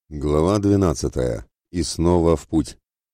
Глава 12. И снова в путь.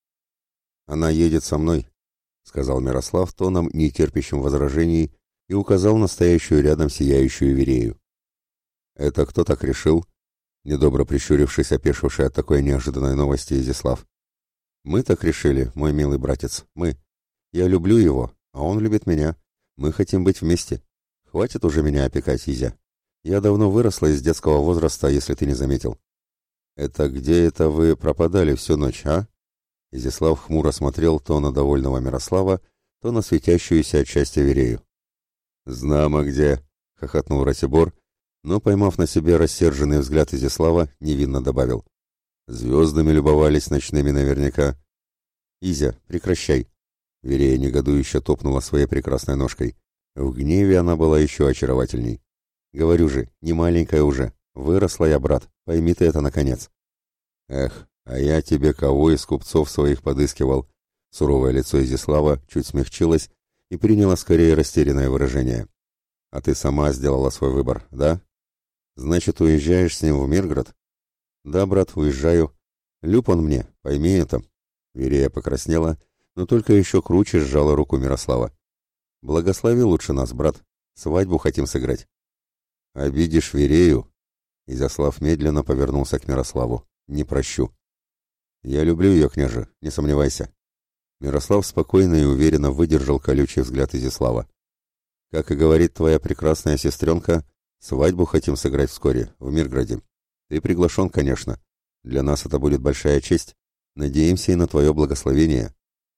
«Она едет со мной», — сказал Мирослав тоном, не терпящим возражений, и указал на стоящую рядом сияющую Верею. «Это кто так решил?» — недобро прищурившись, опешивший от такой неожиданной новости Изяслав. «Мы так решили, мой милый братец, мы. Я люблю его, а он любит меня. Мы хотим быть вместе. Хватит уже меня опекать, Изя. Я давно выросла из детского возраста, если ты не заметил». «Это где это вы пропадали всю ночь, а?» Изяслав хмуро смотрел то на довольного Мирослава, то на светящуюся от счастья Верею. «Знамо где!» — хохотнул Ратибор, но, поймав на себе рассерженный взгляд Изяслава, невинно добавил. «Звездами любовались ночными наверняка». «Изя, прекращай!» Верея негодующе топнула своей прекрасной ножкой. В гневе она была еще очаровательней. «Говорю же, не маленькая уже. Выросла я, брат, пойми ты это наконец». «Эх, а я тебе кого из купцов своих подыскивал?» Суровое лицо Изяслава чуть смягчилось и приняло скорее растерянное выражение. «А ты сама сделала свой выбор, да? Значит, уезжаешь с ним в Мирград?» «Да, брат, уезжаю. Люб он мне, пойми это». Верея покраснела, но только еще круче сжала руку Мирослава. «Благослови лучше нас, брат. Свадьбу хотим сыграть». «Обидишь Верею?» Изяслав медленно повернулся к Мирославу. «Не прощу». «Я люблю ее, княже, не сомневайся». Мирослав спокойно и уверенно выдержал колючий взгляд Изяслава. «Как и говорит твоя прекрасная сестренка, свадьбу хотим сыграть вскоре, в Мирграде. Ты приглашен, конечно. Для нас это будет большая честь. Надеемся и на твое благословение».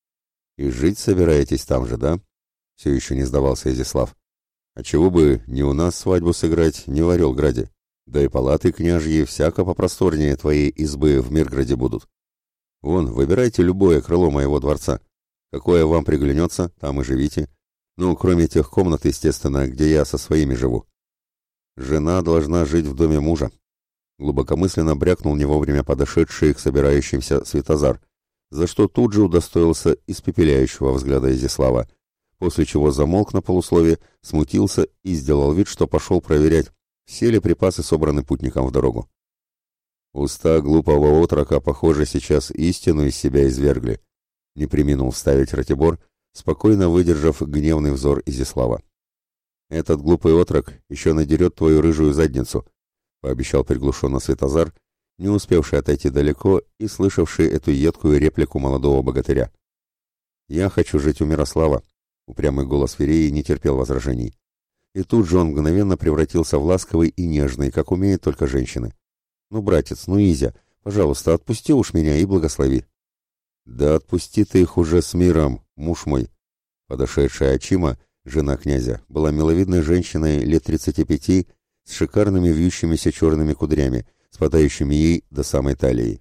«И жить собираетесь там же, да?» Все еще не сдавался Изяслав. «А чего бы не у нас свадьбу сыграть, не в Орелграде? Да и палаты княжьи всяко попросторнее твоей избы в Мирграде будут. Вон, выбирайте любое крыло моего дворца. Какое вам приглянется, там и живите. Ну, кроме тех комнат, естественно, где я со своими живу. Жена должна жить в доме мужа». Глубокомысленно брякнул не вовремя подошедший к собирающимся Святозар, за что тут же удостоился испепеляющего взгляда Изяслава, после чего замолк на полуслове, смутился и сделал вид, что пошел проверять, все ли припасы собраны путникам в дорогу. Уста глупого отрока, похоже, сейчас истину из себя извергли, не преминул вставить Ратибор, спокойно выдержав гневный взор Изяслава. «Этот глупый отрок еще надерет твою рыжую задницу», пообещал приглушенно Святозар, не успевший отойти далеко и слышавший эту едкую реплику молодого богатыря. «Я хочу жить у Мирослава», упрямый голос Вереи не терпел возражений. И тут же он мгновенно превратился в ласковый и нежный, как умеют только женщины. «Ну, братец, ну, Изя, пожалуйста, отпусти уж меня и благослови». «Да отпусти ты их уже с миром, муж мой». Подошедшая Ачима, жена князя, была миловидной женщиной лет 35 с шикарными вьющимися черными кудрями, спадающими ей до самой талии.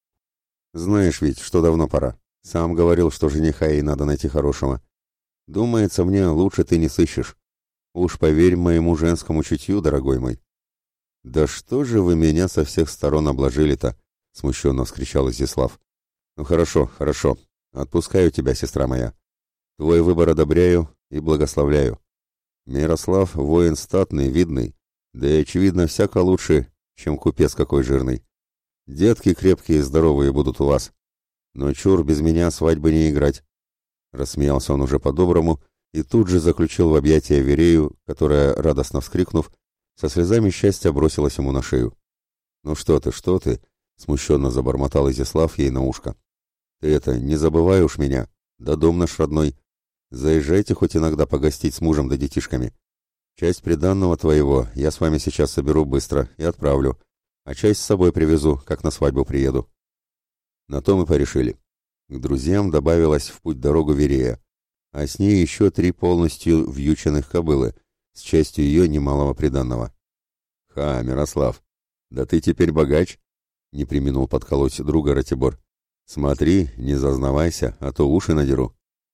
«Знаешь ведь, что давно пора. Сам говорил, что жениха ей надо найти хорошего. Думается мне, лучше ты не сыщешь. Уж поверь моему женскому чутью, дорогой мой». «Да что же вы меня со всех сторон обложили-то?» — смущенно вскричал Изяслав. «Ну хорошо, хорошо. Отпускаю тебя, сестра моя. Твой выбор одобряю и благословляю. Мирослав — воин статный, видный, да и, очевидно, всяко лучше, чем купец какой жирный. Детки крепкие и здоровые будут у вас. Но чур без меня свадьбы не играть». Рассмеялся он уже по-доброму и тут же заключил в объятия Верею, которая, радостно вскрикнув, со слезами счастья бросилась ему на шею. «Ну что ты?» — смущенно забормотал Изяслав ей на ушко. «Ты это, не забывай уж меня, да дом наш родной. Заезжайте хоть иногда погостить с мужем да детишками. Часть приданного твоего я с вами сейчас соберу быстро и отправлю, а часть с собой привезу, как на свадьбу приеду». На то мы порешили. К друзьям добавилась в путь дорогу Верея, а с ней еще 3 полностью вьюченных кобылы, с частью ее немалого приданного. «Ха, Мирослав, да ты теперь богач!» — не преминул подколоть друга Ратибор. «Смотри, не зазнавайся, а то уши надеру».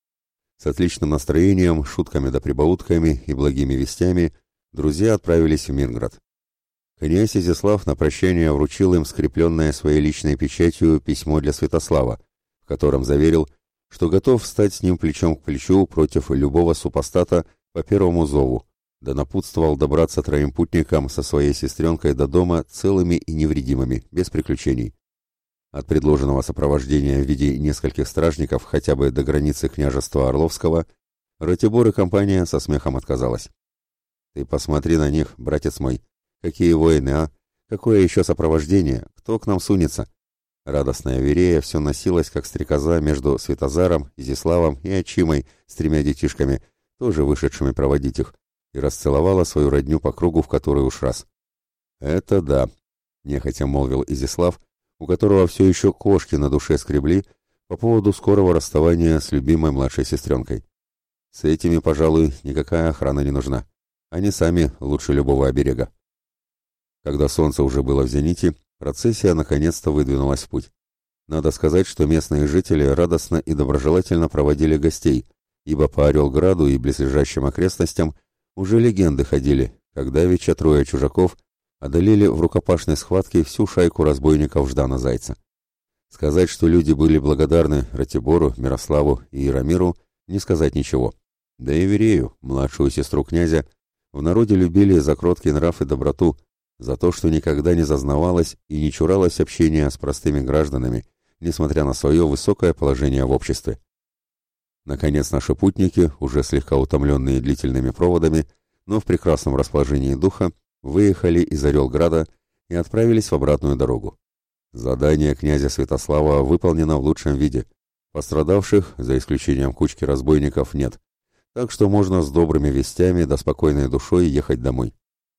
С отличным настроением, шутками да прибаутками и благими вестями друзья отправились в Мирград. Князь Изяслав на прощание вручил им скрепленное своей личной печатью письмо для Святослава, в котором заверил, что готов встать с ним плечом к плечу против любого супостата по первому зову, да напутствовал добраться троим путникам со своей сестренкой до дома целыми и невредимыми, без приключений. От предложенного сопровождения в виде нескольких стражников хотя бы до границы княжества Орловского Ратибор и компания со смехом отказалась. «Ты посмотри на них, братец мой, какие воины, а! Какое еще сопровождение? Кто к нам сунется?» Радостная Верея все носилась, как стрекоза, между Святозаром, Изяславом и Ачимой с тремя детишками, тоже вышедшими проводить их, и расцеловала свою родню по кругу в который уж раз. «Это да», — нехотя молвил Изяслав, у которого все еще кошки на душе скребли по поводу скорого расставания с любимой младшей сестренкой. «С этими, пожалуй, никакая охрана не нужна. Они сами лучше любого оберега». Когда солнце уже было в зените, процессия наконец-то выдвинулась в путь. Надо сказать, что местные жители радостно и доброжелательно проводили гостей, ибо по Орелграду и близлежащим окрестностям уже легенды ходили, когда давеча трое чужаков одолели в рукопашной схватке всю шайку разбойников Ждана Зайца. Сказать, что люди были благодарны Ратибору, Мирославу и Яромиру, не сказать ничего. Да и Верею, младшую сестру князя, в народе любили за кроткий нрав и доброту, за то, что никогда не зазнавалась и не чуралась общения с простыми гражданами, несмотря на свое высокое положение в обществе. Наконец наши путники, уже слегка утомленные длительными проводами, но в прекрасном расположении духа, выехали из Орелграда и отправились в обратную дорогу. Задание князя Святослава выполнено в лучшем виде. Пострадавших, за исключением кучки разбойников, нет, так что можно с добрыми вестями да спокойной душой ехать домой.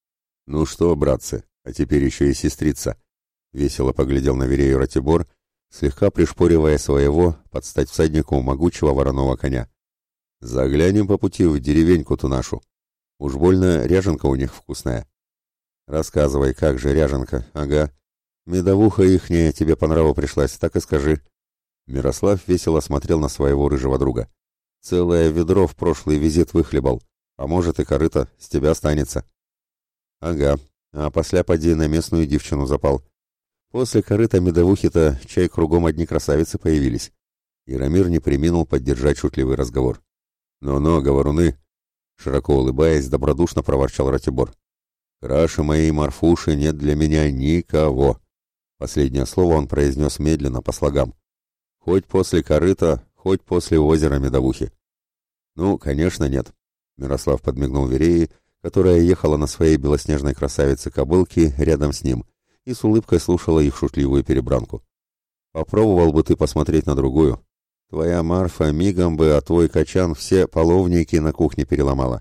«Ну что, братцы, а теперь еще и сестрица», — весело поглядел на Верею Ратибор, слегка пришпоривая своего под стать всаднику могучего вороного коня. «Заглянем по пути в деревеньку-ту нашу. Уж больно ряженка у них вкусная». «Рассказывай, как же ряженка, ага. Медовуха ихняя тебе по нраву пришлась, так и скажи». Мирослав весело смотрел на своего рыжего друга. «Целое ведро в прошлый визит выхлебал, а может и корыто, с тебя останется». «Ага, а после поди на местную девчину запал. После корыта медовухи-то чай кругом одни красавицы появились». Яромир не преминул поддержать шутливый разговор. «Но-но, говоруны!» Широко улыбаясь, добродушно проворчал Ратибор. «Краше моей Марфуши нет для меня никого». Последнее слово он произнес медленно, по слогам. «Хоть после корыта, хоть после озера Медовухи». «Ну, конечно, нет», — Мирослав подмигнул Верее, которая ехала на своей белоснежной красавице-кобылке рядом с ним и с улыбкой слушала их шутливую перебранку. «Попробовал бы ты посмотреть на другую. Твоя Марфа мигом бы, а твой качан все половники на кухне переломала».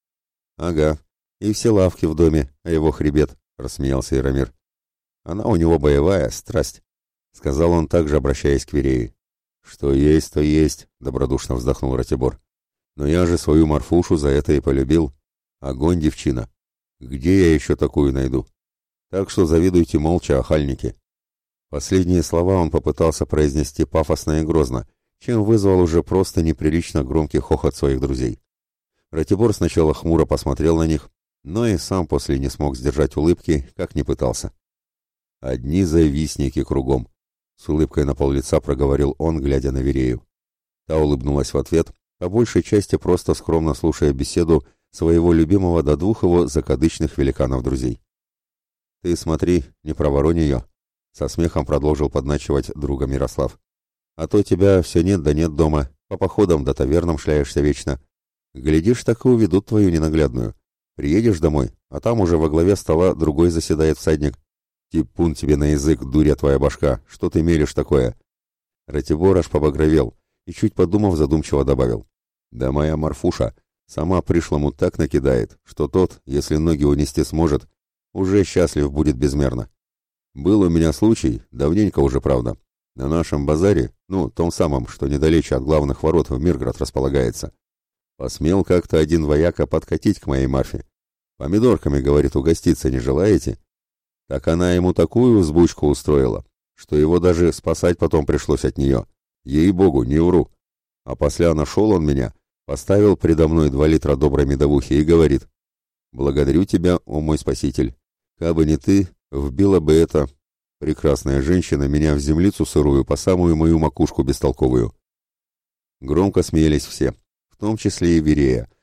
«Ага, и все лавки в доме, а его хребет», — рассмеялся Яромир. «Она у него боевая, страсть», — сказал он, также обращаясь к Верее. «Что есть, то есть», — добродушно вздохнул Ратибор. «Но я же свою Марфушу за это и полюбил. Огонь, девчина. Где я еще такую найду? Так что завидуйте молча, охальники». Последние слова он попытался произнести пафосно и грозно, чем вызвал уже просто неприлично громкий хохот своих друзей. Ратибор сначала хмуро посмотрел на них, но и сам после не смог сдержать улыбки, как ни пытался. «Одни завистники кругом», — с улыбкой на пол-лица проговорил он, глядя на Верею. Та улыбнулась в ответ, по большей части просто скромно слушая беседу своего любимого до двух его закадычных великанов-друзей. «Ты смотри, не проворони ее», — со смехом продолжил подначивать друга Мирослав. «А то тебя все нет да нет дома, по походам да тавернам шляешься вечно. Глядишь, так и уведут твою ненаглядную. Приедешь домой, а там уже во главе стола другой заседает всадник. Типун тебе на язык, дуря твоя башка, что ты мелешь такое?» Ратибор аж побагровел и, чуть подумав, задумчиво добавил. «Да моя Марфуша сама пришлому так накидает, что тот, если ноги унести сможет, уже счастлив будет безмерно. Был у меня случай, давненько уже, правда, на нашем базаре, ну, том самом, что недалече от главных ворот в Мирград располагается. Посмел как-то один вояка подкатить к моей Марфе. Помидорками, говорит, угоститься не желаете? Так она ему такую взбучку устроила, что его даже спасать потом пришлось от нее. Ей-богу, не вру. А после нашел он меня, поставил предо мной 2 литра доброй медовухи и говорит: «Благодарю тебя, о мой спаситель. Кабы не ты, вбила бы эта прекрасная женщина меня в землицу сырую по самую мою макушку бестолковую». Громко смеялись все, в том числе и Верея,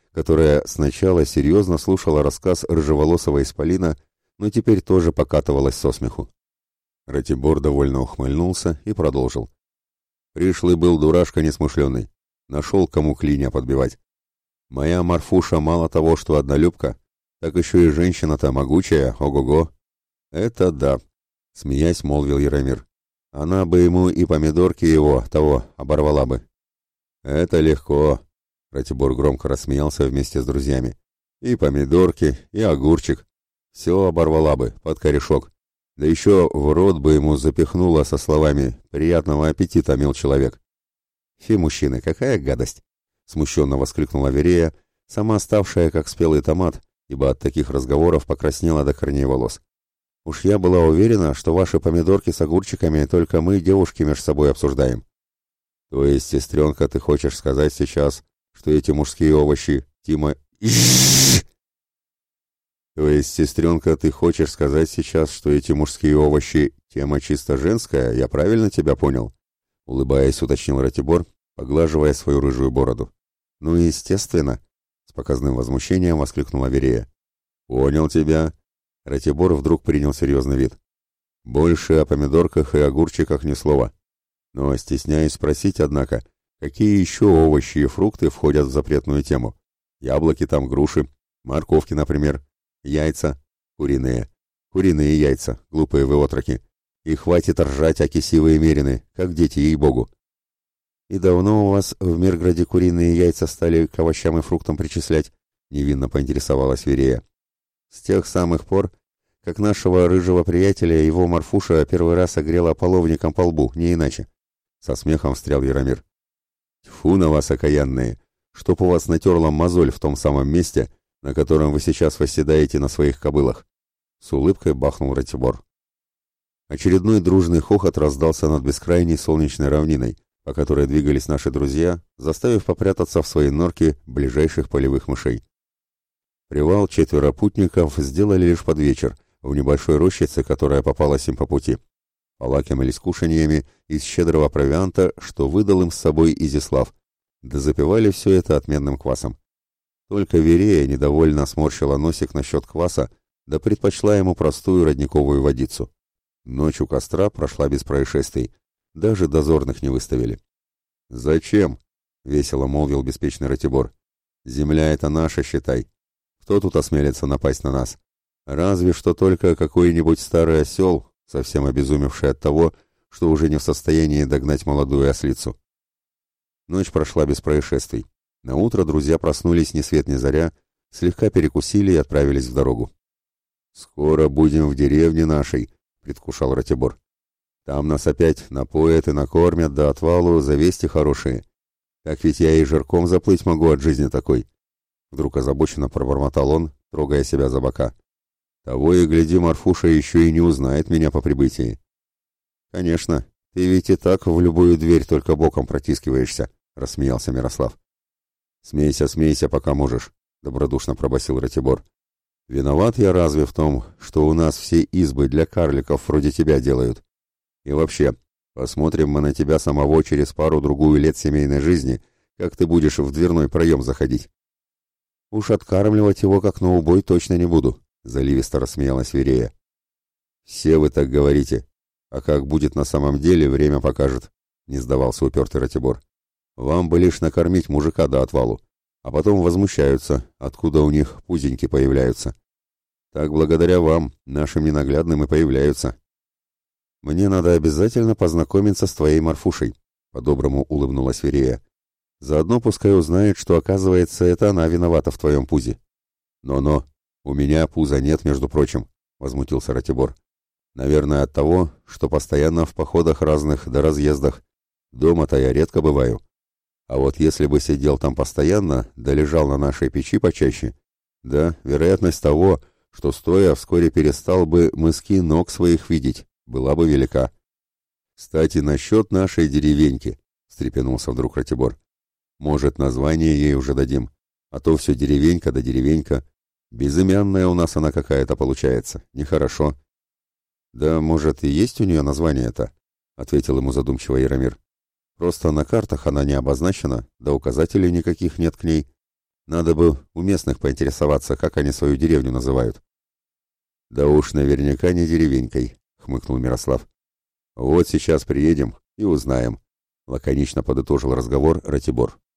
которая сначала серьезно слушала рассказ рыжеволосого исполина, но теперь тоже покатывалась со смеху. Ратибор довольно ухмыльнулся и продолжил. Пришлый был дурашка несмышленый. Нашел, кому клинья подбивать. Моя Марфуша мало того, что однолюбка, так еще и женщина-то могучая, ого-го. Это да, смеясь, молвил Яромир. Она бы ему и помидорки его, того, оборвала бы. Это легко. Ратибор громко рассмеялся вместе с друзьями. И помидорки, и огурчик. Все оборвала бы, под корешок. Да еще в рот бы ему запихнула со словами «приятного аппетита, мил человек». «Фи, мужчины, какая гадость!» — смущенно воскликнула Верея, сама ставшая как спелый томат, ибо от таких разговоров покраснела до корней волос. «Уж я была уверена, что ваши помидорки с огурчиками только мы, девушки, между собой обсуждаем». «То есть, сестренка, ты хочешь сказать сейчас, что эти мужские овощи, Тима...» «То есть, сестренка, ты хочешь сказать сейчас, что эти мужские овощи — тема чисто женская, я правильно тебя понял?» Улыбаясь, уточнил Ратибор, поглаживая свою рыжую бороду. «Ну, естественно!» — с показным возмущением воскликнула Верея. «Понял тебя!» Ратибор вдруг принял серьезный вид. «Больше о помидорках и огурчиках ни слова. Но стесняюсь спросить, однако, какие еще овощи и фрукты входят в запретную тему? Яблоки там, груши, морковки, например, яйца, куриные яйца, глупые вы отроки. И хватит ржать, аки сивые мерины, как дети, ей-богу». «И давно у вас в Мирграде куриные яйца стали к овощам и фруктам причислять?» — невинно поинтересовалась Верея. «С тех самых пор, как нашего рыжего приятеля его Марфуша первый раз огрела половником по лбу, не иначе». Со смехом встрял Яромир. «Тьфу на вас, окаянные! Чтоб у вас натерла мозоль в том самом месте, на котором вы сейчас восседаете на своих кобылах!» С улыбкой бахнул Ратибор. Очередной дружный хохот раздался над бескрайней солнечной равниной, по которой двигались наши друзья, заставив попрятаться в свои норки ближайших полевых мышей. Привал 4 путников сделали лишь под вечер, в небольшой рощице, которая попалась им по пути. Полакомились кушаньями из щедрого провианта, что выдал им с собой Изяслав, да запивали все это отменным квасом. Только Верея недовольно сморщила носик насчет кваса, да предпочла ему простую родниковую водицу. Ночь у костра прошла без происшествий, даже дозорных не выставили. «Зачем?» — весело молвил беспечный Ратибор. «Земля это наша, считай. Кто тут осмелится напасть на нас? Разве что только какой-нибудь старый осел, совсем обезумевший от того, что уже не в состоянии догнать молодую ослицу». Ночь прошла без происшествий. Наутро друзья проснулись ни свет ни заря, слегка перекусили и отправились в дорогу. «Скоро будем в деревне нашей», — предвкушал Ратибор. «Там нас опять напоят и накормят до отвалу за вести хорошие. Так ведь я и жирком заплыть могу от жизни такой». Вдруг озабоченно пробормотал он, трогая себя за бока. «Того и гляди, Марфуша еще и не узнает меня по прибытии». «Конечно, ты ведь и так в любую дверь только боком протискиваешься», — рассмеялся Мирослав. «Смейся, смейся, пока можешь», — добродушно пробасил Ратибор. «Виноват я разве в том, что у нас все избы для карликов вроде тебя делают? И вообще, посмотрим мы на тебя самого через пару-другую лет семейной жизни, как ты будешь в дверной проем заходить». «Уж откармливать его как на убой точно не буду», — заливисто рассмеялась Верея. «Все вы так говорите, а как будет на самом деле, время покажет», — не сдавался упертый Ратибор. «Вам бы лишь накормить мужика до отвалу, а потом возмущаются, откуда у них пузеньки появляются. Так благодаря вам, нашим ненаглядным, и появляются». «Мне надо обязательно познакомиться с твоей Марфушей», — по-доброму улыбнулась Верея. «Заодно пускай узнает, что, оказывается, это она виновата в твоем пузе». «Но-но, у меня пуза нет, между прочим», — возмутился Ратибор. «Наверное, от того, что постоянно в походах разных да разъездах. Дома-то я редко бываю. А вот если бы сидел там постоянно, да лежал на нашей печи почаще, да, вероятность того, что стоя вскоре перестал бы мыски ног своих видеть, была бы велика». «Кстати, насчет нашей деревеньки», — встрепенулся вдруг Ратибор. «Может, название ей уже дадим, а то все деревенька да деревенька. Безымянная у нас она какая-то получается, нехорошо». «Да, может, и есть у нее название-то», — ответил ему задумчиво Яромир. «Просто на картах она не обозначена, да указателей никаких нет к ней. Надо бы у местных поинтересоваться, как они свою деревню называют. Да уж наверняка не деревенькой, хмыкнул Мирослав. Вот сейчас приедем и узнаем, лаконично подытожил разговор Ратибор.